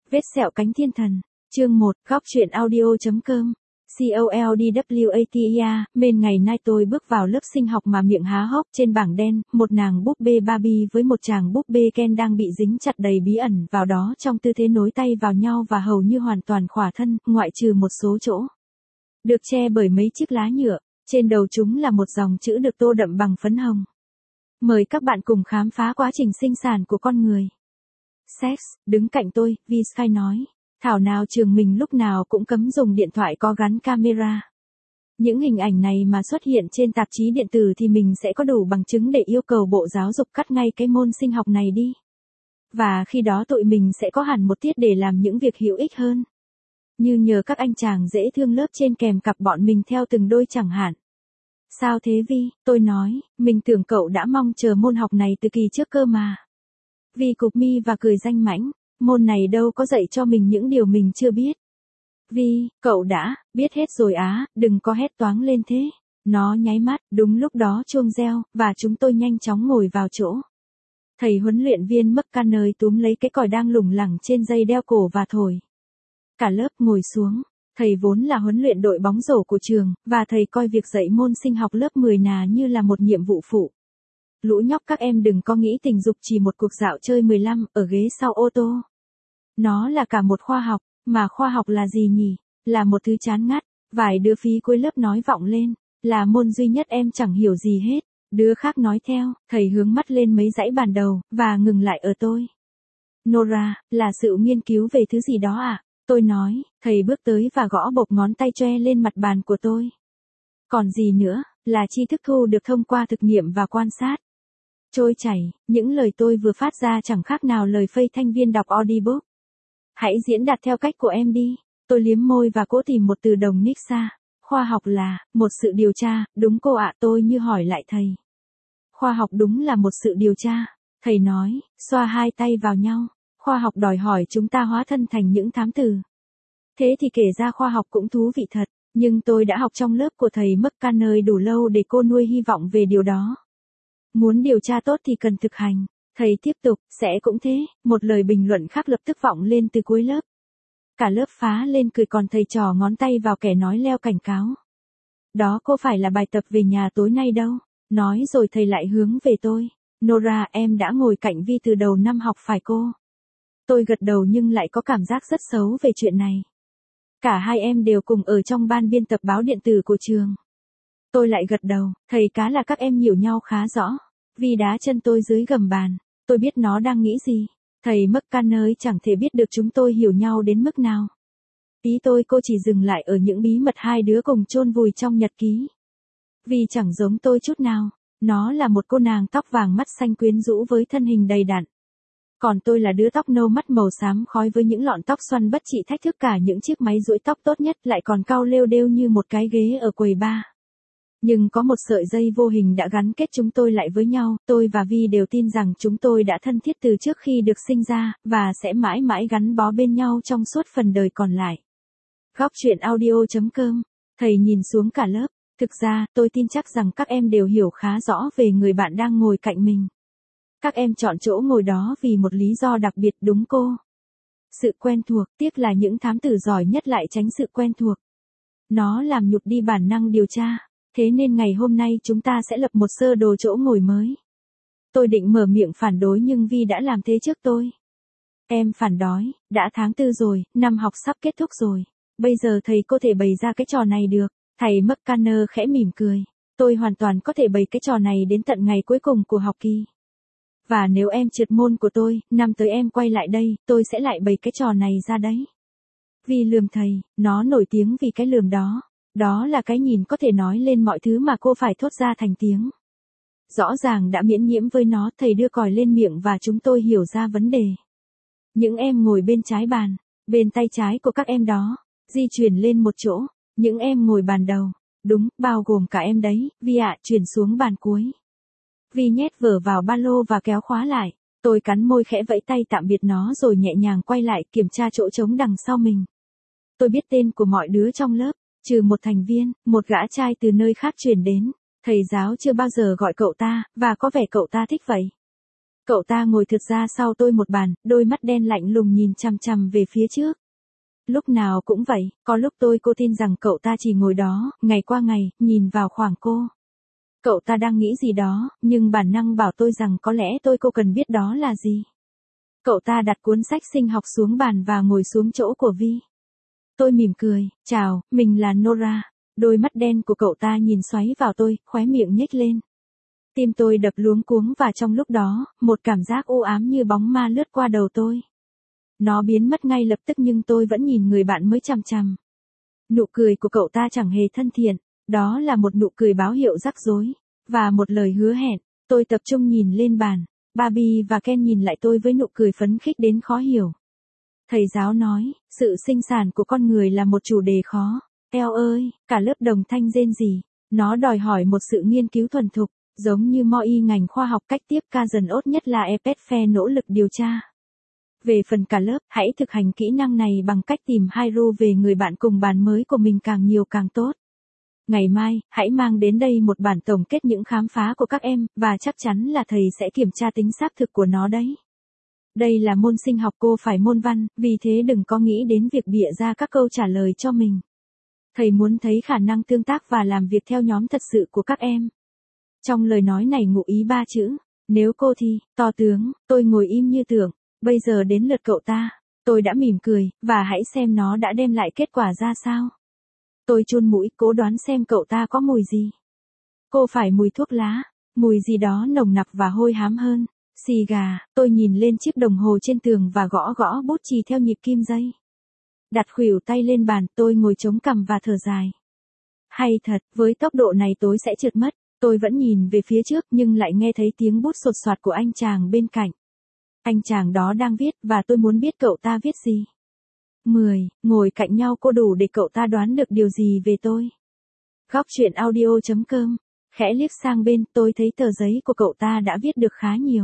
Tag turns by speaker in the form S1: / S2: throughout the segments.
S1: Vết sẹo cánh thiên thần. Chương 1, góc truyện audio.com. COLDWATER, men ngày nay tôi bước vào lớp sinh học mà miệng há hốc, trên bảng đen, một nàng búp bê Barbie với một chàng búp bê Ken đang bị dính chặt đầy bí ẩn vào đó trong tư thế nối tay vào nhau và hầu như hoàn toàn khỏa thân, ngoại trừ một số chỗ được che bởi mấy chiếc lá nhựa, trên đầu chúng là một dòng chữ được tô đậm bằng phấn hồng. Mời các bạn cùng khám phá quá trình sinh sản của con người. Sex, đứng cạnh tôi, Vi Sky nói. Thảo nào trường mình lúc nào cũng cấm dùng điện thoại có gắn camera. Những hình ảnh này mà xuất hiện trên tạp chí điện tử thì mình sẽ có đủ bằng chứng để yêu cầu Bộ Giáo dục cắt ngay cái môn sinh học này đi. Và khi đó tụi mình sẽ có hẳn một tiết để làm những việc hữu ích hơn. Như nhờ các anh chàng dễ thương lớp trên kèm cặp bọn mình theo từng đôi chẳng hạn. Sao thế Vi, tôi nói, mình tưởng cậu đã mong chờ môn học này từ kỳ trước cơ mà. Vi cụp mi và cười danh mãnh. Môn này đâu có dạy cho mình những điều mình chưa biết. Vi, cậu đã biết hết rồi á, đừng có hét toáng lên thế. Nó nháy mắt, đúng lúc đó chuông reo, và chúng tôi nhanh chóng ngồi vào chỗ. Thầy huấn luyện viên McConnell túm lấy cái còi đang lủng lẳng trên dây đeo cổ và thổi. Cả lớp ngồi xuống. Thầy vốn là huấn luyện đội bóng rổ của trường, và thầy coi việc dạy môn sinh học lớp 10 như là một nhiệm vụ phụ. Lũ nhóc các em đừng có nghĩ tình dục chỉ một cuộc dạo chơi 15 ở ghế sau ô tô. Nó là cả một khoa học, mà khoa học là gì nhỉ? Là một thứ chán ngắt. Vài đứa phí cuối lớp nói vọng lên, là môn duy nhất em chẳng hiểu gì hết. Đứa khác nói theo, thầy hướng mắt lên mấy dãy bàn đầu, và ngừng lại ở tôi. Nora, là sự nghiên cứu về thứ gì đó à? Tôi nói, thầy bước tới và gõ bộp ngón tay choe lên mặt bàn của tôi. Còn gì nữa, là tri thức thu được thông qua thực nghiệm và quan sát. Trôi chảy, những lời tôi vừa phát ra chẳng khác nào lời phây thanh viên đọc audiobook. Hãy diễn đạt theo cách của em đi. Tôi liếm môi và cố tìm một từ đồng Nixa. Khoa học là một sự điều tra, đúng cô ạ, tôi như hỏi lại thầy. Khoa học đúng là một sự điều tra. Thầy nói, xoa hai tay vào nhau. Khoa học đòi hỏi chúng ta hóa thân thành những thám tử. Thế thì kể ra khoa học cũng thú vị thật, nhưng tôi đã học trong lớp của thầy McConnell đủ lâu để cô nuôi hy vọng về điều đó. Muốn điều tra tốt thì cần thực hành. Thầy tiếp tục, sẽ cũng thế, một lời bình luận khác lập tức vọng lên từ cuối lớp. Cả lớp phá lên cười còn thầy trò ngón tay vào kẻ nói leo cảnh cáo. Đó có phải là bài tập về nhà tối nay đâu. Nói rồi thầy lại hướng về tôi. Nora, em đã ngồi cạnh Vi từ đầu năm học phải cô? Tôi gật đầu nhưng lại có cảm giác rất xấu về chuyện này. Cả hai em đều cùng ở trong ban biên tập báo điện tử của trường. Tôi lại gật đầu, thầy cá là các em hiểu nhau khá rõ. Vi đá chân tôi dưới gầm bàn. Tôi biết nó đang nghĩ gì. Thầy McConnell chẳng thể biết được chúng tôi hiểu nhau đến mức nào. Ý tôi cô chỉ dừng lại ở những bí mật hai đứa cùng chôn vùi trong nhật ký. Vì chẳng giống tôi chút nào. Nó là một cô nàng tóc vàng mắt xanh quyến rũ với thân hình đầy đặn. Còn tôi là đứa tóc nâu mắt màu xám khói với những lọn tóc xoăn bất trị thách thức cả những chiếc máy duỗi tóc tốt nhất lại còn cau lêu đêu như một cái ghế ở quầy bar. Nhưng có một sợi dây vô hình đã gắn kết chúng tôi lại với nhau, tôi và Vi đều tin rằng chúng tôi đã thân thiết từ trước khi được sinh ra, và sẽ mãi mãi gắn bó bên nhau trong suốt phần đời còn lại. Góc truyện audio.com. Thầy nhìn xuống cả lớp. Thực ra, tôi tin chắc rằng các em đều hiểu khá rõ về người bạn đang ngồi cạnh mình. Các em chọn chỗ ngồi đó vì một lý do đặc biệt đúng cô. Sự quen thuộc, tiếc là những thám tử giỏi nhất lại tránh sự quen thuộc. Nó làm nhục đi bản năng điều tra. Thế nên ngày hôm nay chúng ta sẽ lập một sơ đồ chỗ ngồi mới. Tôi định mở miệng phản đối nhưng Vi đã làm thế trước tôi. Em phản đối, đã tháng 4 rồi, năm học sắp kết thúc rồi. Bây giờ thầy có thể bày ra cái trò này được. Thầy McConnell khẽ mỉm cười. Tôi hoàn toàn có thể bày cái trò này đến tận ngày cuối cùng của học kỳ. Và nếu em trượt môn của tôi, năm tới em quay lại đây, tôi sẽ lại bày cái trò này ra đấy. Vi lườm thầy, nó nổi tiếng vì cái lườm đó. Đó là cái nhìn có thể nói lên mọi thứ mà cô phải thốt ra thành tiếng. Rõ ràng đã miễn nhiễm với nó, thầy đưa còi lên miệng và chúng tôi hiểu ra vấn đề. Những em ngồi bên trái bàn, bên tay trái của các em đó, di chuyển lên một chỗ, những em ngồi bàn đầu, đúng, bao gồm cả em đấy, Vi ạ, chuyển xuống bàn cuối. Vi nhét vở vào ba lô và kéo khóa lại, tôi cắn môi khẽ vẫy tay tạm biệt nó rồi nhẹ nhàng quay lại kiểm tra chỗ trống đằng sau mình. Tôi biết tên của mọi đứa trong lớp. Trừ một thành viên, một gã trai từ nơi khác chuyển đến, thầy giáo chưa bao giờ gọi cậu ta, và có vẻ cậu ta thích vậy. Cậu ta ngồi thực ra sau tôi một bàn, đôi mắt đen lạnh lùng nhìn chằm chằm về phía trước. Lúc nào cũng vậy, có lúc cô tin rằng cậu ta chỉ ngồi đó, ngày qua ngày, nhìn vào khoảng cô. Cậu ta đang nghĩ gì đó, nhưng bản năng bảo tôi rằng có lẽ cô cần biết đó là gì. Cậu ta đặt cuốn sách sinh học xuống bàn và ngồi xuống chỗ của Vi. Tôi mỉm cười, chào, mình là Nora. Đôi mắt đen của cậu ta nhìn xoáy vào tôi, khóe miệng nhếch lên. Tim tôi đập luống cuống và trong lúc đó, một cảm giác u ám như bóng ma lướt qua đầu tôi. Nó biến mất ngay lập tức nhưng tôi vẫn nhìn người bạn mới chằm chằm. Nụ cười của cậu ta chẳng hề thân thiện, đó là một nụ cười báo hiệu rắc rối, và một lời hứa hẹn. Tôi tập trung nhìn lên bàn, Barbie và Ken nhìn lại tôi với nụ cười phấn khích đến khó hiểu. Thầy giáo nói, sự sinh sản của con người là một chủ đề khó. Eo ơi, cả lớp đồng thanh rên rỉ. Nó đòi hỏi một sự nghiên cứu thuần thục, giống như mọi ngành khoa học cách tiếp ca dần ốt nhất là EPFE nỗ lực điều tra. Về phần cả lớp, hãy thực hành kỹ năng này bằng cách tìm Hairu về người bạn cùng bàn mới của mình càng nhiều càng tốt. Ngày mai, hãy mang đến đây một bản tổng kết những khám phá của các em, và chắc chắn là thầy sẽ kiểm tra tính xác thực của nó đấy. Đây là môn sinh học, cô phải môn văn, vì thế đừng có nghĩ đến việc bịa ra các câu trả lời cho mình. Thầy muốn thấy khả năng tương tác và làm việc theo nhóm thật sự của các em. Trong lời nói này ngụ ý 3 chữ. Nếu cô thi, to tướng, tôi ngồi im như tưởng. Bây giờ đến lượt cậu ta. Tôi đã mỉm cười, và hãy xem nó đã đem lại kết quả ra sao. Tôi chun mũi, cố đoán xem cậu ta có mùi gì. Cô phải mùi thuốc lá, mùi gì đó nồng nặc và hôi hám hơn. Xì gà, tôi nhìn lên chiếc đồng hồ trên tường và gõ gõ bút chì theo nhịp kim dây. Đặt khuỷu tay lên bàn, tôi ngồi chống cằm và thở dài. Hay thật, với tốc độ này tôi sẽ trượt mất. Tôi vẫn nhìn về phía trước nhưng lại nghe thấy tiếng bút sột soạt của anh chàng bên cạnh. Anh chàng đó đang viết và tôi muốn biết cậu ta viết gì. 10. Ngồi cạnh nhau cô đủ để cậu ta đoán được điều gì về tôi. Góc truyện audio.com. Khẽ liếc sang bên, tôi thấy tờ giấy của cậu ta đã viết được khá nhiều.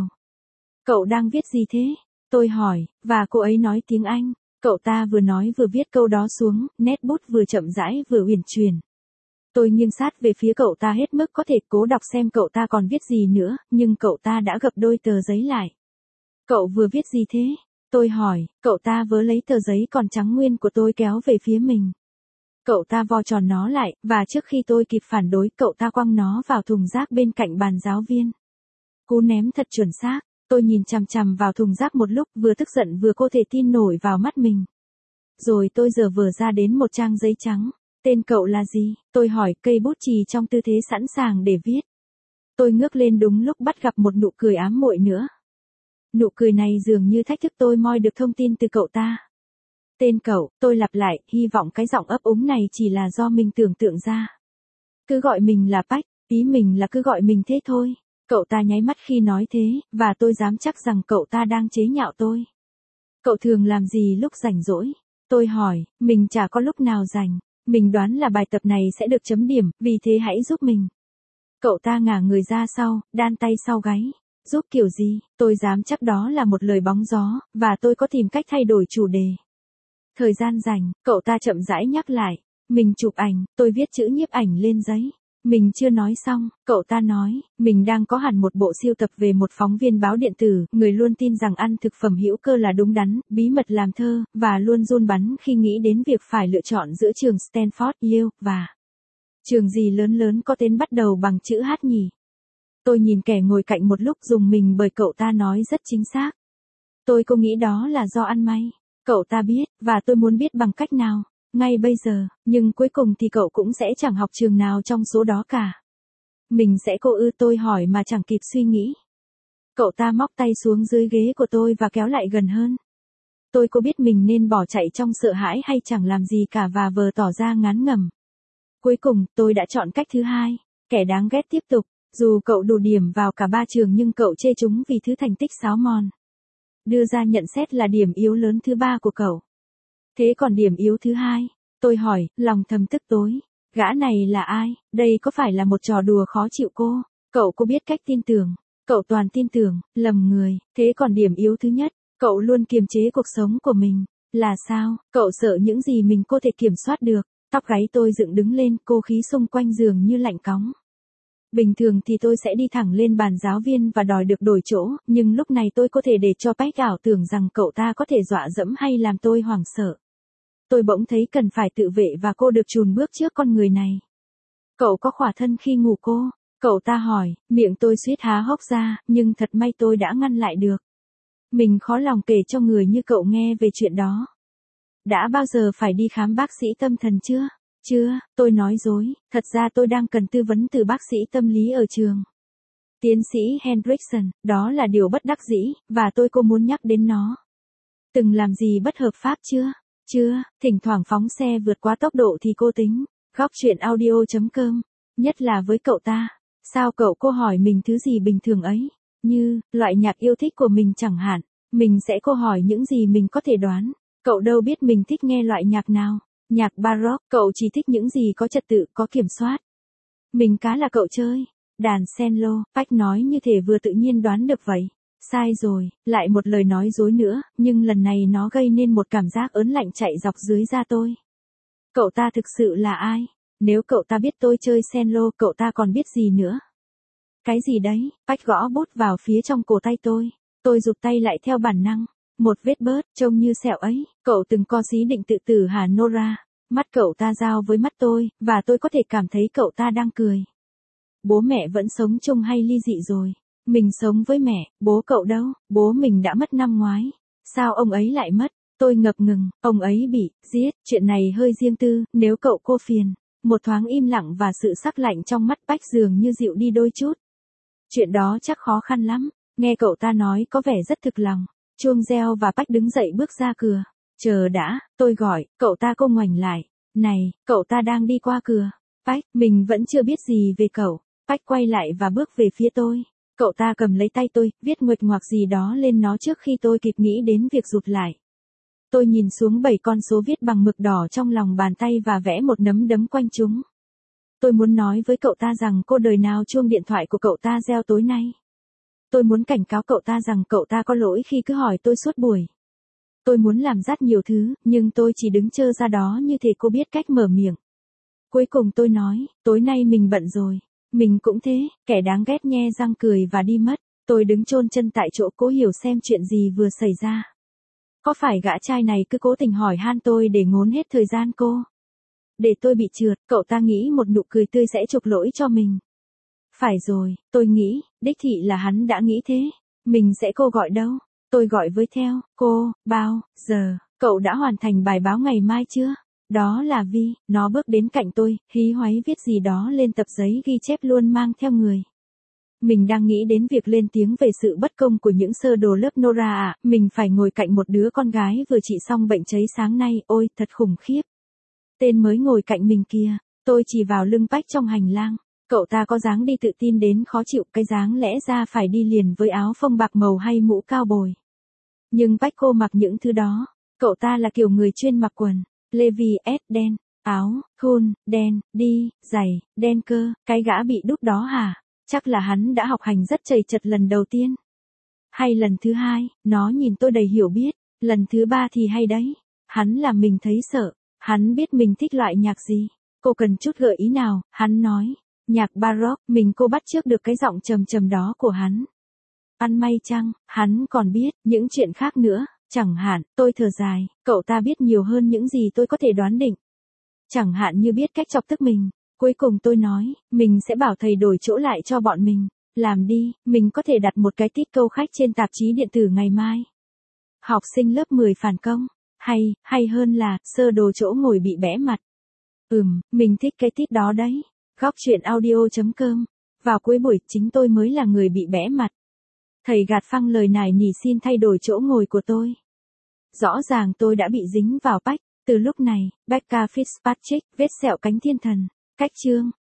S1: Cậu đang viết gì thế? Tôi hỏi, và cô ấy nói tiếng Anh. Cậu ta vừa nói vừa viết câu đó xuống, nét bút vừa chậm rãi vừa uyển chuyển. Tôi nghiêng sát về phía cậu ta hết mức có thể, cố đọc xem cậu ta còn viết gì nữa, nhưng cậu ta đã gập đôi tờ giấy lại. Cậu vừa viết gì thế? Tôi hỏi, cậu ta vớ lấy tờ giấy còn trắng nguyên của tôi kéo về phía mình. Cậu ta vo tròn nó lại, và trước khi tôi kịp phản đối, cậu ta quăng nó vào thùng rác bên cạnh bàn giáo viên. Cú ném thật chuẩn xác, tôi nhìn chằm chằm vào thùng rác một lúc, vừa tức giận vừa không thể tin nổi vào mắt mình. Rồi tôi giở vờ ra đến một trang giấy trắng. Tên cậu là gì? Tôi hỏi, cây bút chì trong tư thế sẵn sàng để viết. Tôi ngước lên đúng lúc bắt gặp một nụ cười ám muội nữa. Nụ cười này dường như thách thức tôi moi được thông tin từ cậu ta. Tên cậu, tôi lặp lại, hy vọng cái giọng ấp úng này chỉ là do mình tưởng tượng ra. Cứ gọi mình là Pách, ý mình là cứ gọi mình thế thôi. Cậu ta nháy mắt khi nói thế, và tôi dám chắc rằng cậu ta đang chế nhạo tôi. Cậu thường làm gì lúc rảnh rỗi? Tôi hỏi, mình chả có lúc nào rảnh. Mình đoán là bài tập này sẽ được chấm điểm, vì thế hãy giúp mình. Cậu ta ngả người ra sau, đan tay sau gáy. Giúp kiểu gì? Tôi dám chắc đó là một lời bóng gió, và tôi có tìm cách thay đổi chủ đề. Thời gian rảnh, cậu ta chậm rãi nhắc lại. Mình chụp ảnh, tôi viết chữ nhiếp ảnh lên giấy. Mình chưa nói xong, cậu ta nói, mình đang có hẳn một bộ sưu tập về một phóng viên báo điện tử, người luôn tin rằng ăn thực phẩm hữu cơ là đúng đắn, bí mật làm thơ, và luôn run bắn khi nghĩ đến việc phải lựa chọn giữa trường Stanford, Yale, và trường gì lớn lớn có tên bắt đầu bằng chữ H nhỉ? Tôi nhìn kẻ ngồi cạnh một lúc dùng mình bởi cậu ta nói rất chính xác. Tôi có nghĩ đó là do ăn may. Cậu ta biết, và tôi muốn biết bằng cách nào. Ngay bây giờ, nhưng cuối cùng thì cậu cũng sẽ chẳng học trường nào trong số đó cả. Mình sẽ tôi hỏi mà chẳng kịp suy nghĩ. Cậu ta móc tay xuống dưới ghế của tôi và kéo lại gần hơn. Tôi có biết mình nên bỏ chạy trong sợ hãi hay chẳng làm gì cả và vờ tỏ ra ngán ngẩm. Cuối cùng, tôi đã chọn cách thứ hai. Kẻ đáng ghét tiếp tục. Dù cậu đủ điểm vào cả 3 trường nhưng cậu chê chúng vì thứ thành tích xáo mòn. Đưa ra nhận xét là điểm yếu lớn thứ 3 của cậu. Thế còn điểm yếu thứ 2? Tôi hỏi, lòng thầm tức tối. Gã này là ai? Đây có phải là một trò đùa khó chịu cô? Cậu có biết cách tin tưởng. Cậu toàn tin tưởng, lầm người. Thế còn điểm yếu thứ nhất, cậu luôn kiềm chế cuộc sống của mình. Là sao? Cậu sợ những gì mình có thể kiểm soát được. Tóc gáy tôi dựng đứng lên, cô khí xung quanh giường như lạnh cóng. Bình thường thì tôi sẽ đi thẳng lên bàn giáo viên và đòi được đổi chỗ, nhưng lúc này tôi có thể để cho Bách ảo tưởng rằng cậu ta có thể dọa dẫm hay làm tôi hoảng sợ. Tôi bỗng thấy cần phải tự vệ và cô được chùn bước trước con người này. Cậu có khỏa thân khi ngủ cô? Cậu ta hỏi, miệng tôi suýt há hốc ra, nhưng thật may tôi đã ngăn lại được. Mình khó lòng kể cho người như cậu nghe về chuyện đó. Đã bao giờ phải đi khám bác sĩ tâm thần chưa? Chưa, tôi nói dối, thật ra tôi đang cần tư vấn từ bác sĩ tâm lý ở trường. Tiến sĩ Hendrickson, đó là điều bất đắc dĩ, và cô muốn nhắc đến nó. Từng làm gì bất hợp pháp chưa? Chưa, thỉnh thoảng phóng xe vượt quá tốc độ thì cô tính. Góc chuyện audio.com, nhất là với cậu ta. Sao cô hỏi mình thứ gì bình thường ấy? Như, loại nhạc yêu thích của mình chẳng hạn. Mình sẽ hỏi những gì mình có thể đoán. Cậu đâu biết mình thích nghe loại nhạc nào. Nhạc baroque, cậu chỉ thích những gì có trật tự, có kiểm soát. Mình cá là cậu chơi. Đàn cello, Bách nói như thể vừa tự nhiên đoán được vậy. Sai rồi, lại một lời nói dối nữa, nhưng lần này nó gây nên một cảm giác ớn lạnh chạy dọc dưới da tôi. Cậu ta thực sự là ai? Nếu cậu ta biết tôi chơi cello, cậu ta còn biết gì nữa? Cái gì đấy? Bách gõ bút vào phía trong cổ tay tôi. Tôi rụt tay lại theo bản năng. Một vết bớt, trông như sẹo ấy. Cậu từng có ý định tự tử hả Nora? Mắt cậu ta giao với mắt tôi, và tôi có thể cảm thấy cậu ta đang cười. Bố mẹ vẫn sống chung hay ly dị rồi? Mình sống với mẹ, bố cậu đâu? Bố mình đã mất năm ngoái. Sao ông ấy lại mất? Tôi ngập ngừng, ông ấy bị giết, chuyện này hơi riêng tư, nếu cô phiền. Một thoáng im lặng và sự sắc lạnh trong mắt Bách dường như dịu đi đôi chút. Chuyện đó chắc khó khăn lắm, nghe cậu ta nói có vẻ rất thực lòng. Chuông reo và Bách đứng dậy bước ra cửa. Chờ đã, tôi gọi, cậu ta ngoảnh lại. Này, cậu ta đang đi qua cửa. Bách, mình vẫn chưa biết gì về cậu. Bách quay lại và bước về phía tôi. Cậu ta cầm lấy tay tôi, viết nguệch ngoạc gì đó lên nó trước khi tôi kịp nghĩ đến việc rụt lại. Tôi nhìn xuống 7 con số viết bằng mực đỏ trong lòng bàn tay và vẽ một nấm đấm quanh chúng. Tôi muốn nói với cậu ta rằng đời nào chuông điện thoại của cậu ta reo tối nay. Tôi muốn cảnh cáo cậu ta rằng cậu ta có lỗi khi cứ hỏi tôi suốt buổi. Tôi muốn làm rất nhiều thứ, nhưng tôi chỉ đứng chơ ra đó như thể cô biết cách mở miệng. Cuối cùng tôi nói, tối nay mình bận rồi. Mình cũng thế, kẻ đáng ghét nhe răng cười và đi mất. Tôi đứng chôn chân tại chỗ cố hiểu xem chuyện gì vừa xảy ra. Có phải gã trai này cứ cố tình hỏi han tôi để ngốn hết thời gian cô? Để tôi bị trượt, cậu ta nghĩ một nụ cười tươi sẽ chuộc lỗi cho mình. Phải rồi, tôi nghĩ, đích thị là hắn đã nghĩ thế. Mình sẽ gọi đâu? Tôi gọi với theo, bao giờ, cậu đã hoàn thành bài báo ngày mai chưa? Đó là Vi, nó bước đến cạnh tôi, hí hoáy viết gì đó lên tập giấy ghi chép luôn mang theo người. Mình đang nghĩ đến việc lên tiếng về sự bất công của những sơ đồ lớp Nora ạ, mình phải ngồi cạnh một đứa con gái vừa trị xong bệnh cháy sáng nay, ôi, thật khủng khiếp. Tên mới ngồi cạnh mình kia, tôi chỉ vào lưng Bách trong hành lang. Cậu ta có dáng đi tự tin đến khó chịu, cái dáng lẽ ra phải đi liền với áo phông bạc màu hay mũ cao bồi. Nhưng Bách mặc những thứ đó. Cậu ta là kiểu người chuyên mặc quần Levi's đen, áo thun đen, đi giày đen cơ. Cái gã bị đút đó hả? Chắc là hắn đã học hành rất chầy chật lần đầu tiên. Hay lần thứ hai, nó nhìn tôi đầy hiểu biết. Lần thứ ba thì hay đấy. Hắn làm mình thấy sợ. Hắn biết mình thích loại nhạc gì. Cô cần chút gợi ý nào? Hắn nói. Nhạc baroque, mình bắt chước được cái giọng trầm trầm đó của hắn. Ăn may chăng, hắn còn biết những chuyện khác nữa, chẳng hạn, tôi thở dài, cậu ta biết nhiều hơn những gì tôi có thể đoán định. Chẳng hạn như biết cách chọc tức mình. Cuối cùng tôi nói, mình sẽ bảo thầy đổi chỗ lại cho bọn mình. Làm đi, mình có thể đặt một cái tít câu khách trên tạp chí điện tử ngày mai. Học sinh lớp 10 phản công, hay hơn là, sơ đồ chỗ ngồi bị bẽ mặt. Mình thích cái tít đó đấy. Góc chuyện audio.com. Vào cuối buổi, chính tôi mới là người bị bẽ mặt. Thầy gạt phăng lời nài nỉ xin thay đổi chỗ ngồi của tôi. Rõ ràng tôi đã bị dính vào Bách. Từ lúc này, Becca Fitzpatrick, vết sẹo cánh thiên thần. Cách chương.